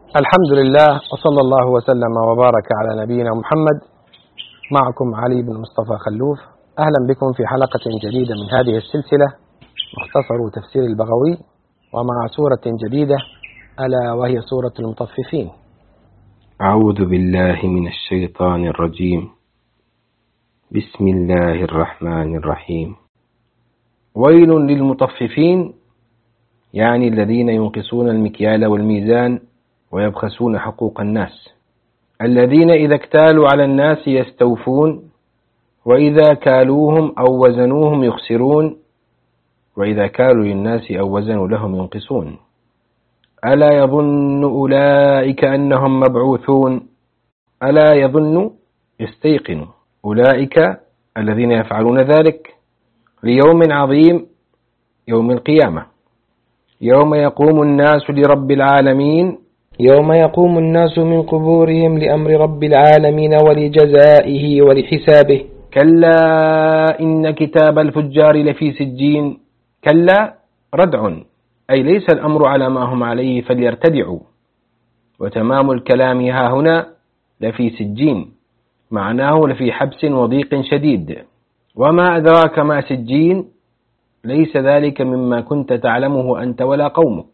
الحمد لله وصلى الله وسلم وبارك على نبينا محمد. معكم علي بن مصطفى خلوف، أهلا بكم في حلقة جديدة من هذه السلسلة مختصر تفسير البغوي، ومع سورة جديدة ألا وهي سورة المطففين. أعوذ بالله من الشيطان الرجيم. بسم الله الرحمن الرحيم. ويل للمطففين، يعني الذين ينقصون المكيال والميزان ويبخسون حقوق الناس، الذين إذا اكتالوا على الناس يستوفون، وإذا كالوهم أو وزنوهم يخسرون، وإذا كالوا للناس أو وزنوا لهم ينقصون. ألا يظن أولئك أنهم مبعوثون. ألا يظن يستيقن أولئك الذين يفعلون ذلك ليوم عظيم، يوم القيامة، يوم يقوم الناس لرب العالمين، يوم يقوم الناس من قبورهم لأمر رب العالمين ولجزائه ولحسابه. كلا إن كتاب الفجار لفي سجين. كلا ردع، أي ليس الأمر على ما هم عليه فليرتدعوا، وتمام الكلام ها هنا لفي سجين، معناه لفي حبس وضيق شديد. وما أدراك ما سجين، ليس ذلك مما كنت تعلمه أنت ولا قومك.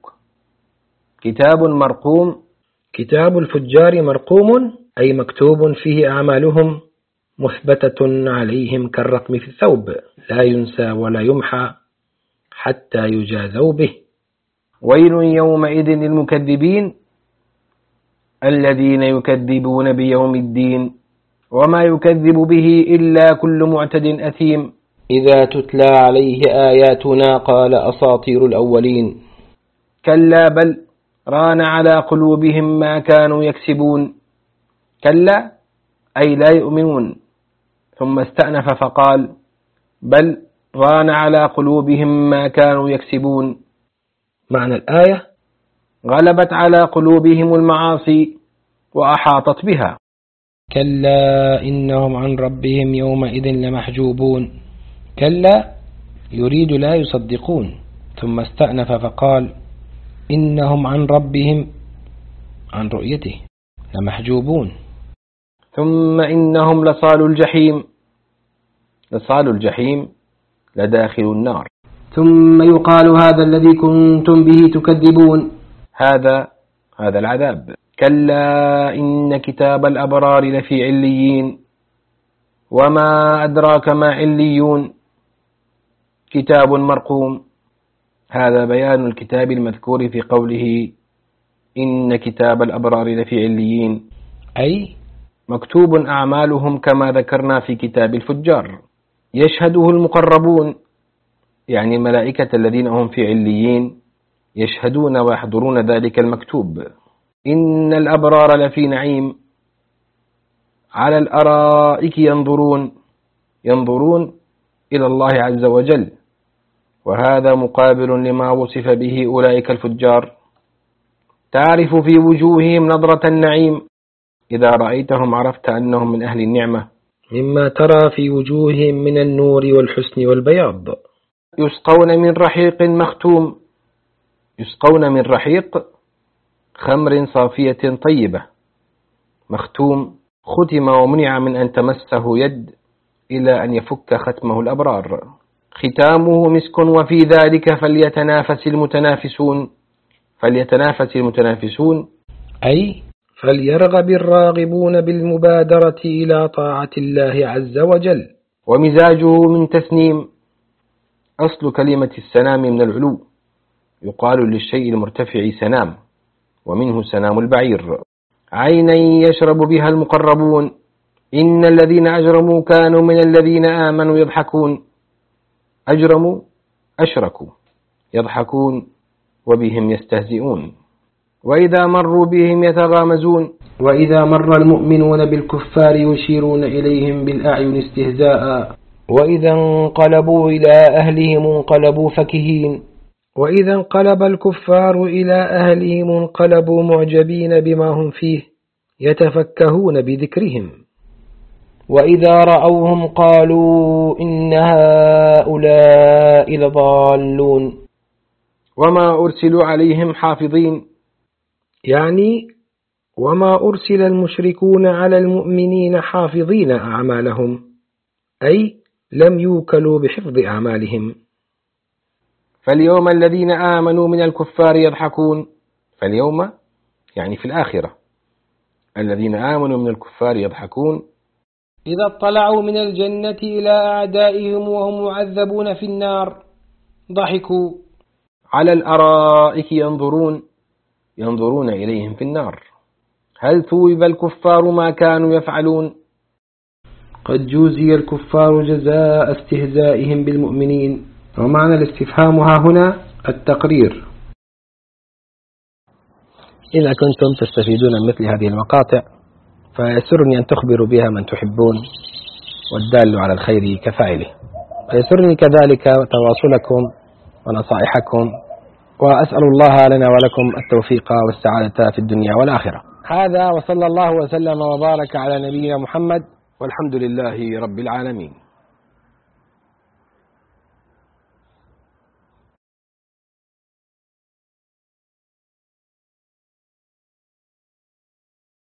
كتاب مرقوم. كتاب الفجار مرقوم، أي مكتوب فيه أعمالهم مثبتة عليهم كالرقم في الثوب، لا ينسى ولا يمحى حتى يجازوا به. ويل يومئذ للمكذبين، الذين يكذبون بيوم الدين، وما يكذب به إلا كل معتد أثيم. إذا تتلى عليه آياتنا قال أساطير الأولين. كلا بل ران على قلوبهم ما كانوا يكسبون. كلا أي لا يؤمنون، ثم استأنف فقال بل ران على قلوبهم ما كانوا يكسبون. معنى الآية: غلبت على قلوبهم المعاصي وأحاطت بها. كلا إنهم عن ربهم يومئذ لمحجوبون. كلا يريد لا يصدقون، ثم استأنف فقال إنهم عن ربهم، عن رؤيته، لمحجوبون. ثم إنهم لصال الجحيم. لصال الجحيم لداخل النار. ثم يقال هذا الذي كنتم به تكذبون. هذا العذاب. كلا إن كتاب الأبرار لفي عليين. وما أدراك ما عليون. كتاب مرقوم، هذا بيان الكتاب المذكور في قوله إن كتاب الأبرار لفي عليين، أي مكتوب أعمالهم كما ذكرنا في كتاب الفجار، يشهده المقربون، يعني الملائكة الذين هم في عليين يشهدون ويحضرون ذلك المكتوب. إن الأبرار لفي نعيم، على الأرائك ينظرون إلى الله عز وجل، وهذا مقابل لما وصف به أولئك الفجار. تعرف في وجوههم نظرة النعيم، إذا رأيتهم عرفت أنهم من أهل النعمة، مما ترى في وجوههم من النور والحسن والبياض. يسقون من رحيق مختوم. يسقون من رحيق خمر صافية طيبة، مختوم ختم ومنع من أن تمسه يد إلى أن يفك ختمه الأبرار. ختامه مسك وفي ذلك فليتنافس المتنافسون، أي فليرغب الراغبون بالمبادرة إلى طاعة الله عز وجل. ومزاجه من تسنيم، أصل كلمة السنام من العلو، يقال للشيء المرتفع سنام، ومنه سنام البعير. عينا يشرب بها المقربون. إن الذين أجرموا كانوا من الذين آمنوا يضحكون. أجرموا أشركوا، يضحكون وبهم يستهزئون. وإذا مروا بهم يتغامزون. وإذا مر المؤمنون بالكفار يشيرون إليهم بالأعين استهزاء. وإذا انقلبوا إلى أهلهم انقلبوا فكهين. وإذا انقلب الكفار إلى أهلهم انقلبوا معجبين بما هم فيه يتفكهون بذكرهم. وإذا رأوهم قالوا إن هؤلاء لضالون. وما أرسلوا عليهم حافظين، يعني وما أرسل المشركون على المؤمنين حافظين أعمالهم، أي لم يوكلوا بحفظ أعمالهم. فاليوم الذين آمنوا من الكفار يضحكون، فاليوم يعني في الآخرة الذين آمنوا من الكفار يضحكون إذا اطلعوا من الجنة إلى أعدائهم وهم معذبون في النار ضحكوا. على الأرائك ينظرون إليهم في النار. هل ثوب الكفار ما كانوا يفعلون؟ قد جوزي الكفار جزاء استهزائهم بالمؤمنين. ومعنى الاستفهام ها هنا التقرير. إذا كنتم تستفيدون من مثل هذه المقاطع فيسرني أن تخبروا بها من تحبون، والدال على الخير كفاعله. ويسرني كذلك تواصلكم ونصائحكم، وأسأل الله لنا ولكم التوفيق والسعادة في الدنيا والآخرة. هذا وصلى الله وسلم وبارك على نبينا محمد، والحمد لله رب العالمين.